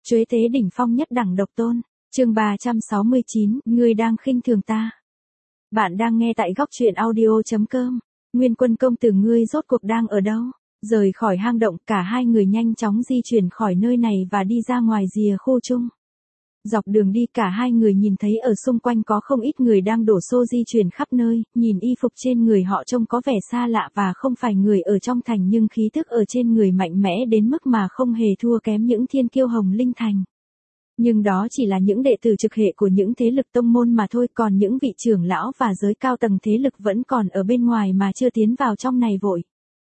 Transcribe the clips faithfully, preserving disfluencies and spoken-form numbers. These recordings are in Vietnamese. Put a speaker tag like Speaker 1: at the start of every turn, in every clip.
Speaker 1: Chuế tế đỉnh phong nhất đẳng độc tôn. Chương ba trăm sáu mươi chín, ngươi đang khinh thường ta. Bạn đang nghe tại góc truyện audio chấm com. Nguyên Quân công tử, ngươi rốt cuộc đang ở đâu? Rời khỏi hang động, cả hai người nhanh chóng di chuyển khỏi nơi này và đi ra ngoài rìa khu chung. Dọc đường đi, cả hai người nhìn thấy ở xung quanh có không ít người đang đổ xô di chuyển khắp nơi, nhìn y phục trên người họ trông có vẻ xa lạ và không phải người ở trong thành, nhưng khí thức ở trên người mạnh mẽ đến mức mà không hề thua kém những thiên kiêu Hồng Linh thành. Nhưng đó chỉ là những đệ tử trực hệ của những thế lực tông môn mà thôi, còn những vị trưởng lão và giới cao tầng thế lực vẫn còn ở bên ngoài mà chưa tiến vào trong này vội.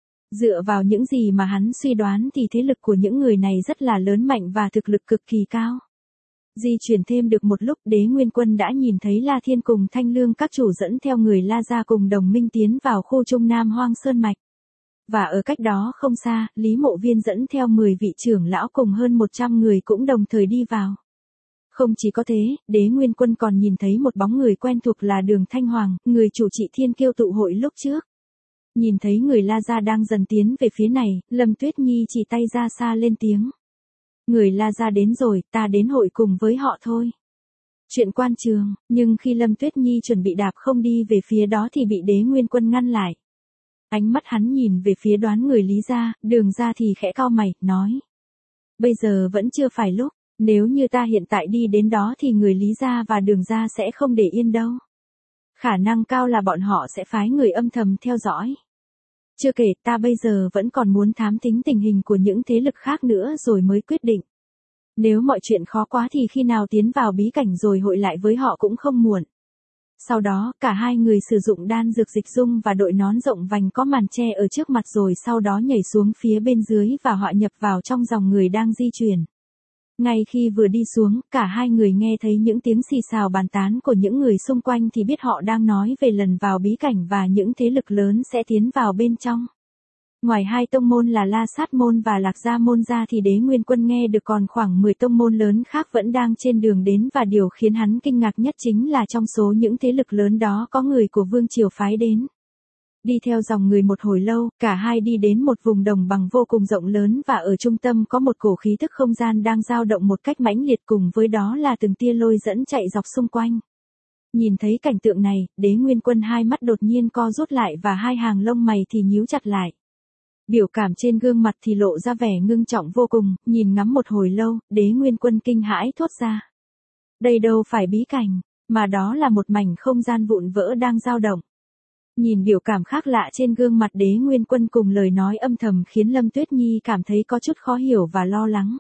Speaker 1: Dựa vào những gì mà hắn suy đoán thì thế lực của những người này rất là lớn mạnh và thực lực cực kỳ cao. Di chuyển thêm được một lúc, Đế Nguyên Quân đã nhìn thấy La Thiên cùng Thanh Lương các chủ dẫn theo người La gia cùng đồng minh tiến vào khu Trung Nam Hoang Sơn Mạch. Và ở cách đó không xa, Lý Mộ Viên dẫn theo mười vị trưởng lão cùng hơn một trăm người cũng đồng thời đi vào. Không chỉ có thế, Đế Nguyên Quân còn nhìn thấy một bóng người quen thuộc là Đường Thanh Hoàng, người chủ trì Thiên Kiêu tụ hội lúc trước. Nhìn thấy người La gia đang dần tiến về phía này, Lâm Tuyết Nhi chỉ tay ra xa lên tiếng. Người La gia đến rồi, ta đến hội cùng với họ thôi. Chuyện quan trường, nhưng khi Lâm Tuyết Nhi chuẩn bị đạp không đi về phía đó thì bị Đế Nguyên Quân ngăn lại. Ánh mắt hắn nhìn về phía đoán người Lý gia, Đường gia thì khẽ cau mày, nói. Bây giờ vẫn chưa phải lúc, nếu như ta hiện tại đi đến đó thì người Lý gia và Đường gia sẽ không để yên đâu. Khả năng cao là bọn họ sẽ phái người âm thầm theo dõi. Chưa kể, ta bây giờ vẫn còn muốn thám thính tình hình của những thế lực khác nữa rồi mới quyết định. Nếu mọi chuyện khó quá thì khi nào tiến vào bí cảnh rồi hội lại với họ cũng không muộn. Sau đó, cả hai người sử dụng đan dược dịch dung và đội nón rộng vành có màn che ở trước mặt, rồi sau đó nhảy xuống phía bên dưới và hòa nhập vào trong dòng người đang di chuyển. Ngay khi vừa đi xuống, cả hai người nghe thấy những tiếng xì xào bàn tán của những người xung quanh thì biết họ đang nói về lần vào bí cảnh và những thế lực lớn sẽ tiến vào bên trong. Ngoài hai tông môn là La Sát môn và Lạc Gia môn ra thì Đế Nguyên Quân nghe được còn khoảng mười tông môn lớn khác vẫn đang trên đường đến, và điều khiến hắn kinh ngạc nhất chính là trong số những thế lực lớn đó có người của Vương Triều phái đến. Đi theo dòng người một hồi lâu, cả hai đi đến một vùng đồng bằng vô cùng rộng lớn, và ở trung tâm có một cổ khí thức không gian đang dao động một cách mãnh liệt, cùng với đó là từng tia lôi dẫn chạy dọc xung quanh. Nhìn thấy cảnh tượng này, Đế Nguyên Quân hai mắt đột nhiên co rút lại và hai hàng lông mày thì nhíu chặt lại. Biểu cảm trên gương mặt thì lộ ra vẻ ngưng trọng vô cùng, nhìn ngắm một hồi lâu, Đế Nguyên Quân kinh hãi thốt ra. Đây đâu phải bí cảnh, mà đó là một mảnh không gian vụn vỡ đang dao động. Nhìn biểu cảm khác lạ trên gương mặt Đế Nguyên Quân cùng lời nói âm thầm khiến Lâm Tuyết Nhi cảm thấy có chút khó hiểu và lo lắng.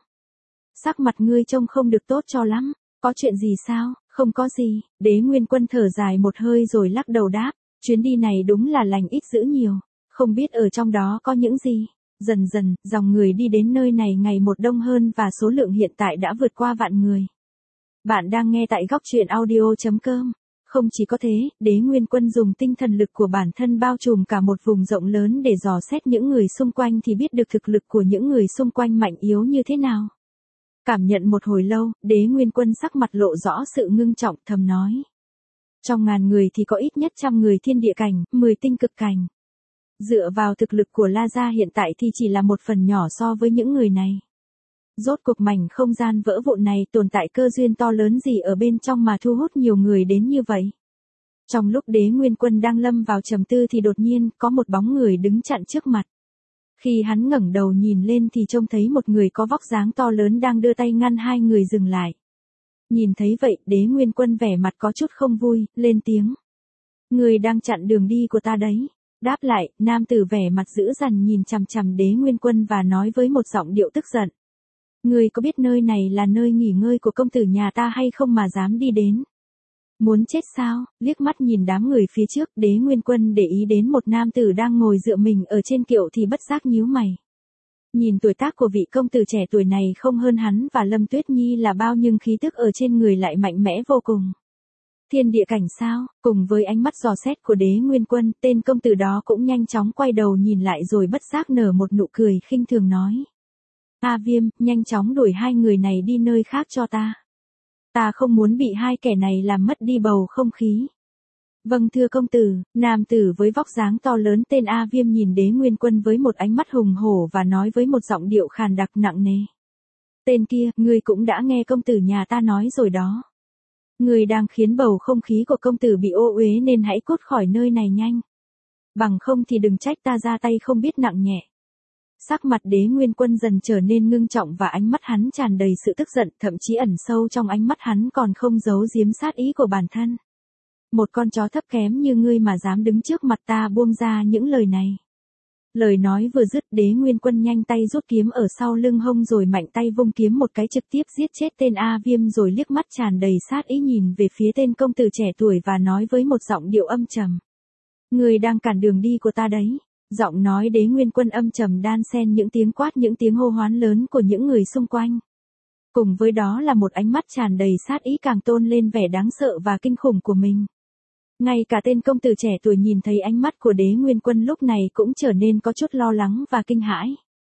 Speaker 1: Sắc mặt ngươi trông không được tốt cho lắm, có chuyện gì sao? Không có gì, Đế Nguyên Quân thở dài một hơi rồi lắc đầu đáp, chuyến đi này đúng là lành ít dữ nhiều, không biết ở trong đó có những gì. Dần dần, dòng người đi đến nơi này ngày một đông hơn và số lượng hiện tại đã vượt qua vạn người. Bạn đang nghe tại góc truyện audio chấm com. Không chỉ có thế, Đế Nguyên Quân dùng tinh thần lực của bản thân bao trùm cả một vùng rộng lớn để dò xét những người xung quanh thì biết được thực lực của những người xung quanh mạnh yếu như thế nào. Cảm nhận một hồi lâu, Đế Nguyên Quân sắc mặt lộ rõ sự ngưng trọng, thầm nói. Trong ngàn người thì có ít nhất trăm người thiên địa cảnh, mười tinh cực cảnh. Dựa vào thực lực của La Gia hiện tại thì chỉ là một phần nhỏ so với những người này. Rốt cuộc mảnh không gian vỡ vụn này tồn tại cơ duyên to lớn gì ở bên trong mà thu hút nhiều người đến như vậy? Trong lúc Đế Nguyên Quân đang lâm vào trầm tư thì đột nhiên có một bóng người đứng chặn trước mặt. Khi hắn ngẩng đầu nhìn lên thì trông thấy một người có vóc dáng to lớn đang đưa tay ngăn hai người dừng lại. Nhìn thấy vậy, Đế Nguyên Quân vẻ mặt có chút không vui, lên tiếng. Người đang chặn đường đi của ta đấy. Đáp lại, nam tử vẻ mặt dữ dằn nhìn chằm chằm Đế Nguyên Quân và nói với một giọng điệu tức giận. Ngươi có biết nơi này là nơi nghỉ ngơi của công tử nhà ta hay không mà dám đi đến? Muốn chết sao? Liếc mắt nhìn đám người phía trước, Đế Nguyên Quân để ý đến một nam tử đang ngồi dựa mình ở trên kiệu thì bất giác nhíu mày. Nhìn tuổi tác của vị công tử trẻ tuổi này không hơn hắn và Lâm Tuyết Nhi là bao, nhưng khí tức ở trên người lại mạnh mẽ vô cùng. Thiên địa cảnh sao? Cùng với ánh mắt dò xét của Đế Nguyên Quân, tên công tử đó cũng nhanh chóng quay đầu nhìn lại rồi bất giác nở một nụ cười khinh thường nói. A Viêm, nhanh chóng đuổi hai người này đi nơi khác cho ta. Ta không muốn bị hai kẻ này làm mất đi bầu không khí. Vâng thưa công tử, nam tử với vóc dáng to lớn tên A Viêm nhìn Đế Nguyên Quân với một ánh mắt hùng hổ và nói với một giọng điệu khàn đặc nặng nề. Tên kia, ngươi cũng đã nghe công tử nhà ta nói rồi đó. Ngươi đang khiến bầu không khí của công tử bị ô uế nên hãy cút khỏi nơi này nhanh. Bằng không thì đừng trách ta ra tay không biết nặng nhẹ. Sắc mặt Đế Nguyên Quân dần trở nên ngưng trọng và ánh mắt hắn tràn đầy sự tức giận, thậm chí ẩn sâu trong ánh mắt hắn còn không giấu giếm sát ý của bản thân. Một con chó thấp kém như ngươi mà dám đứng trước mặt ta buông ra những lời này. Lời nói vừa dứt, Đế Nguyên Quân nhanh tay rút kiếm ở sau lưng hông rồi mạnh tay vung kiếm một cái trực tiếp giết chết tên A Viêm, rồi liếc mắt tràn đầy sát ý nhìn về phía tên công tử trẻ tuổi và nói với một giọng điệu âm trầm. Ngươi đang cản đường đi của ta đấy. Giọng nói Đế Nguyên Quân âm trầm đan xen những tiếng quát, những tiếng hô hoán lớn của những người xung quanh. Cùng với đó là một ánh mắt tràn đầy sát ý càng tôn lên vẻ đáng sợ và kinh khủng của mình. Ngay cả tên công tử trẻ tuổi nhìn thấy ánh mắt của Đế Nguyên Quân lúc này cũng trở nên có chút lo lắng và kinh hãi.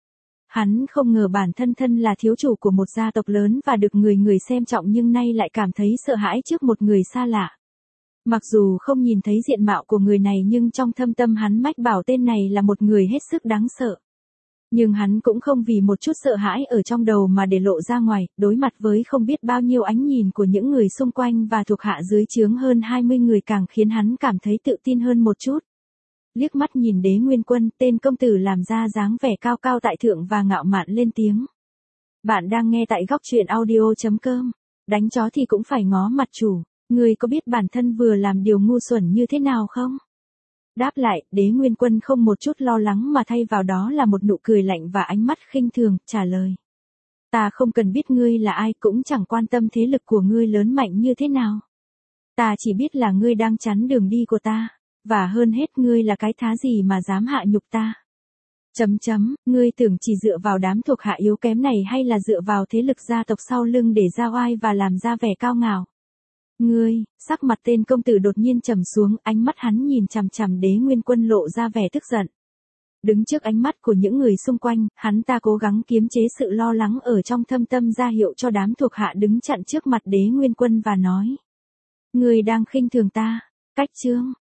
Speaker 1: Hắn không ngờ bản thân thân là thiếu chủ của một gia tộc lớn và được người người xem trọng, nhưng nay lại cảm thấy sợ hãi trước một người xa lạ. Mặc dù không nhìn thấy diện mạo của người này nhưng trong thâm tâm hắn mách bảo tên này là một người hết sức đáng sợ. Nhưng hắn cũng không vì một chút sợ hãi ở trong đầu mà để lộ ra ngoài, đối mặt với không biết bao nhiêu ánh nhìn của những người xung quanh và thuộc hạ dưới trướng hơn hai mươi người càng khiến hắn cảm thấy tự tin hơn một chút. Liếc mắt nhìn Đế Nguyên Quân, tên công tử làm ra dáng vẻ cao cao tại thượng và ngạo mạn lên tiếng. Bạn đang nghe tại góc truyện audio chấm com. Đánh chó thì cũng phải ngó mặt chủ. Ngươi có biết bản thân vừa làm điều ngu xuẩn như thế nào không? Đáp lại, Đế Nguyên Quân không một chút lo lắng mà thay vào đó là một nụ cười lạnh và ánh mắt khinh thường, trả lời. Ta không cần biết ngươi là ai, cũng chẳng quan tâm thế lực của ngươi lớn mạnh như thế nào. Ta chỉ biết là ngươi đang chắn đường đi của ta, và hơn hết ngươi là cái thá gì mà dám hạ nhục ta. Chấm chấm, ngươi tưởng chỉ dựa vào đám thuộc hạ yếu kém này hay là dựa vào thế lực gia tộc sau lưng để ra oai và làm ra vẻ cao ngạo. Ngươi, sắc mặt tên công tử đột nhiên trầm xuống, ánh mắt hắn nhìn chằm chằm Đế Nguyên Quân lộ ra vẻ tức giận. Đứng trước ánh mắt của những người xung quanh, hắn ta cố gắng kiềm chế sự lo lắng ở trong thâm tâm, ra hiệu cho đám thuộc hạ đứng chặn trước mặt Đế Nguyên Quân và nói. Ngươi đang khinh thường ta. Cách chương